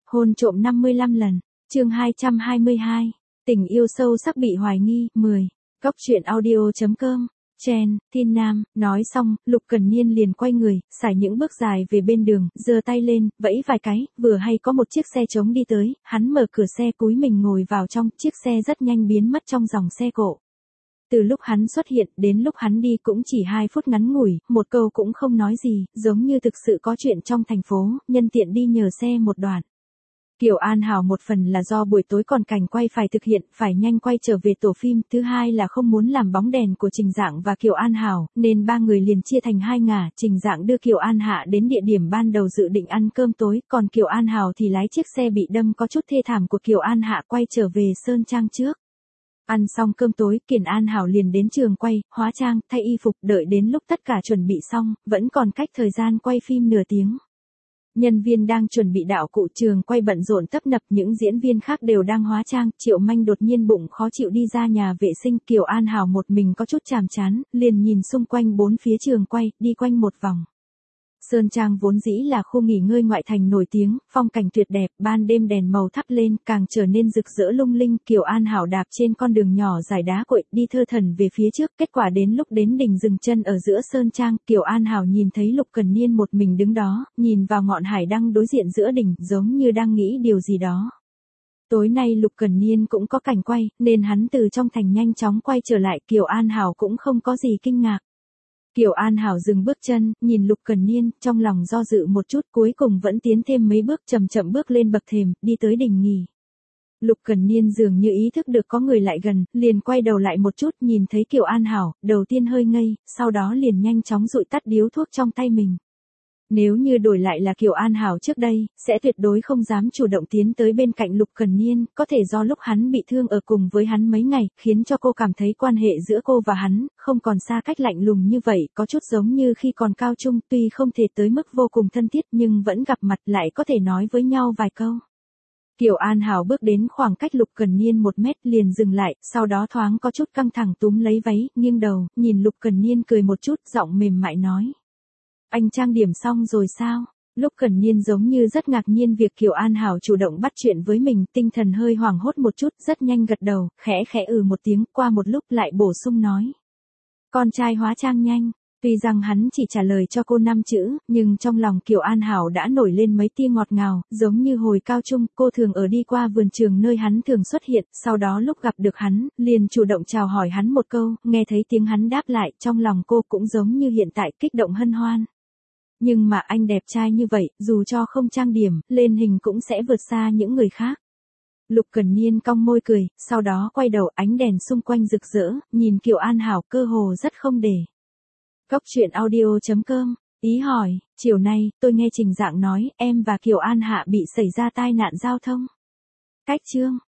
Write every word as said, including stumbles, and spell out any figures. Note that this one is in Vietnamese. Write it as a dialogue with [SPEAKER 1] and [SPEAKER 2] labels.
[SPEAKER 1] Hôn trộm năm mươi lăm lần. Chương hai trăm hai mươi hai. Tình yêu sâu sắc bị hoài nghi. mười. Góc truyện audio.com. Chen, Thiên Nam, nói xong, Lục Cần Niên liền quay người, xài những bước dài về bên đường, giơ tay lên, vẫy vài cái, vừa hay có một chiếc xe trống đi tới, hắn mở cửa xe cúi mình ngồi vào trong, chiếc xe rất nhanh biến mất trong dòng xe cộ. Từ lúc hắn xuất hiện đến lúc hắn đi cũng chỉ hai phút ngắn ngủi, một câu cũng không nói gì, giống như thực sự có chuyện trong thành phố, nhân tiện đi nhờ xe một đoạn. Kiều An Hảo một phần là do buổi tối còn cảnh quay phải thực hiện, phải nhanh quay trở về tổ phim, thứ hai là không muốn làm bóng đèn của Trình Dạng và Kiều An Hảo, nên ba người liền chia thành hai ngả, Trình Dạng đưa Kiều An Hạ đến địa điểm ban đầu dự định ăn cơm tối, còn Kiều An Hảo thì lái chiếc xe bị đâm có chút thê thảm của Kiều An Hạ quay trở về Sơn Trang trước. Ăn xong cơm tối, Kiều An Hảo liền đến trường quay, hóa trang, thay y phục, đợi đến lúc tất cả chuẩn bị xong, vẫn còn cách thời gian quay phim nửa tiếng. Nhân viên đang chuẩn bị đạo cụ, trường quay bận rộn tấp nập, những diễn viên khác đều đang hóa trang, Triệu Manh đột nhiên bụng khó chịu đi ra nhà vệ sinh, Kiều An Hảo một mình có chút chàm chán, liền nhìn xung quanh bốn phía trường quay, đi quanh một vòng. Sơn Trang vốn dĩ là khu nghỉ ngơi ngoại thành nổi tiếng, phong cảnh tuyệt đẹp, ban đêm đèn màu thắp lên, càng trở nên rực rỡ lung linh, Kiều An Hảo đạp trên con đường nhỏ dài đá cuội, đi thơ thẩn về phía trước, kết quả đến lúc đến đỉnh dừng chân ở giữa Sơn Trang, Kiều An Hảo nhìn thấy Lục Cần Niên một mình đứng đó, nhìn vào ngọn hải đăng đối diện giữa đỉnh, giống như đang nghĩ điều gì đó. Tối nay Lục Cần Niên cũng có cảnh quay, nên hắn từ trong thành nhanh chóng quay trở lại, Kiều An Hảo cũng không có gì kinh ngạc. Kiều An Hảo dừng bước chân, nhìn Lục Cần Niên, trong lòng do dự một chút, cuối cùng vẫn tiến thêm mấy bước, chậm chậm bước lên bậc thềm, đi tới đỉnh nghỉ. Lục Cần Niên dường như ý thức được có người lại gần, liền quay đầu lại một chút, nhìn thấy Kiều An Hảo, đầu tiên hơi ngây, sau đó liền nhanh chóng dụi tắt điếu thuốc trong tay mình. Nếu như đổi lại là Kiều An Hảo trước đây, sẽ tuyệt đối không dám chủ động tiến tới bên cạnh Lục Cần Niên, có thể do lúc hắn bị thương ở cùng với hắn mấy ngày, khiến cho cô cảm thấy quan hệ giữa cô và hắn, không còn xa cách lạnh lùng như vậy, có chút giống như khi còn cao trung, tuy không thể tới mức vô cùng thân thiết nhưng vẫn gặp mặt lại có thể nói với nhau vài câu. Kiều An Hảo bước đến khoảng cách Lục Cần Niên một mét liền dừng lại, sau đó thoáng có chút căng thẳng túm lấy váy, nghiêng đầu, nhìn Lục Cần Niên cười một chút, giọng mềm mại nói. Anh trang điểm xong rồi sao? Lục Cần Niên giống như rất ngạc nhiên việc Kiều An Hảo chủ động bắt chuyện với mình, tinh thần hơi hoảng hốt một chút, rất nhanh gật đầu, khẽ khẽ ừ một tiếng, qua một lúc lại bổ sung nói. Con trai hóa trang nhanh. Tuy rằng hắn chỉ trả lời cho cô năm chữ, nhưng trong lòng Kiều An Hảo đã nổi lên mấy tia ngọt ngào, giống như hồi cao trung, cô thường ở đi qua vườn trường nơi hắn thường xuất hiện, sau đó lúc gặp được hắn, liền chủ động chào hỏi hắn một câu, nghe thấy tiếng hắn đáp lại, trong lòng cô cũng giống như hiện tại kích động hân hoan. Nhưng mà anh đẹp trai như vậy, dù cho không trang điểm, lên hình cũng sẽ vượt xa những người khác. Lục Cần Niên cong môi cười, sau đó quay đầu, ánh đèn xung quanh rực rỡ, nhìn Kiều An Hảo cơ hồ rất không để. Góc truyện audio.com, ý hỏi, chiều nay, tôi nghe Trình Dạng nói, em và Kiều An Hạ bị xảy ra tai nạn giao thông. Cách chương.